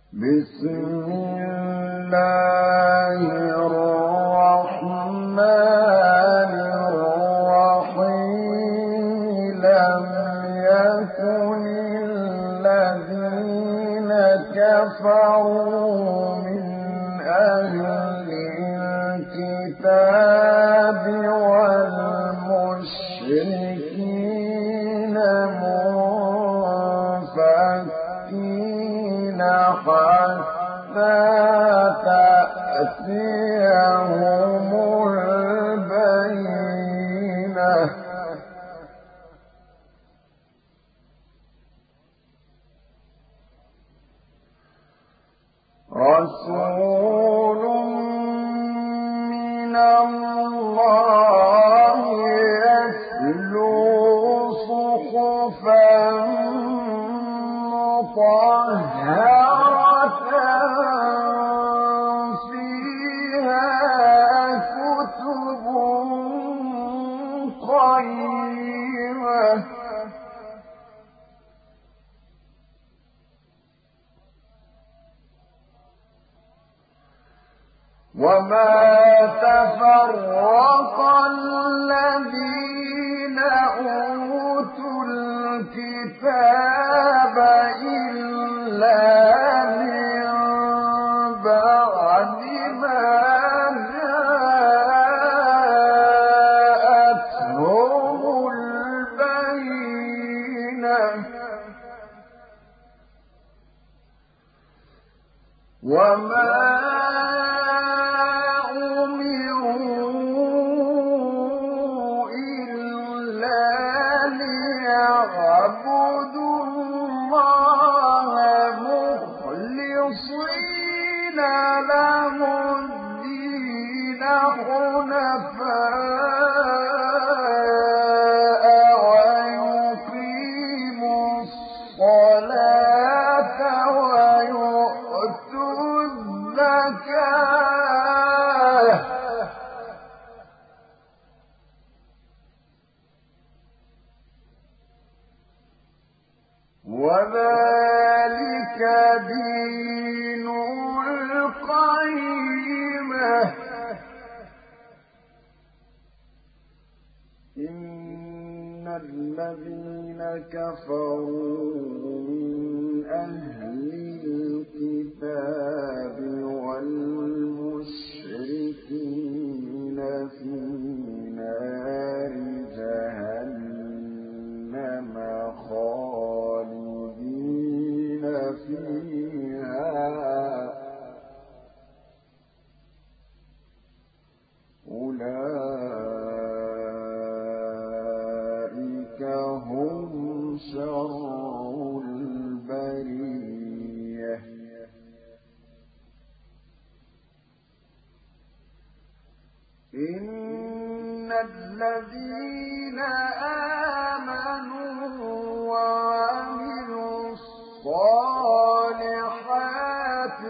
بسم الله الرحمن الرحيم لم يكن الذين كفروا من أهل الكتاب والمشركين منفكين حتى تأتيهم البينة رسول من الله يتلو صحفا مطهرة فيها كتب قيمة وما تفرق الذين أوتوا الكتاب إلا من بعد ما جاءتهم البينة وما اعبدوا الله مخلصين له الدين حنفاء ويقيموا الصلاة ويؤتوا الزكاة وذلك دين القيمة إن الذين كفروا من أهل الكتاب والمشركين في نار جهنم خالدين فيها أولئك هم شر البرية إن الذين آمنوا وعملوا الصالحات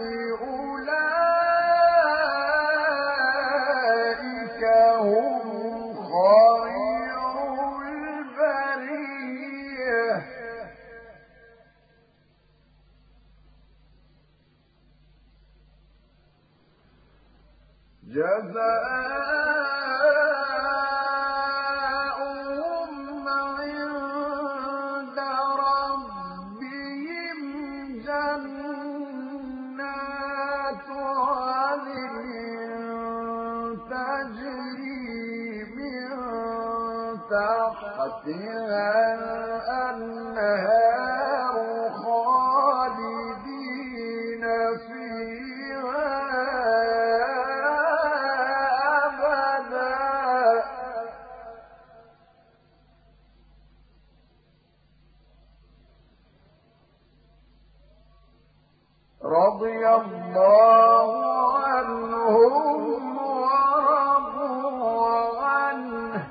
أولئك هم خير البرية جزاؤهم عند ربهم جنات عدن تجري من تحتها الأنهار خالدين فيها رضي الله عنهم ورضوا عنه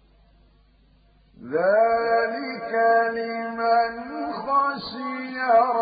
ذلك لمن خشي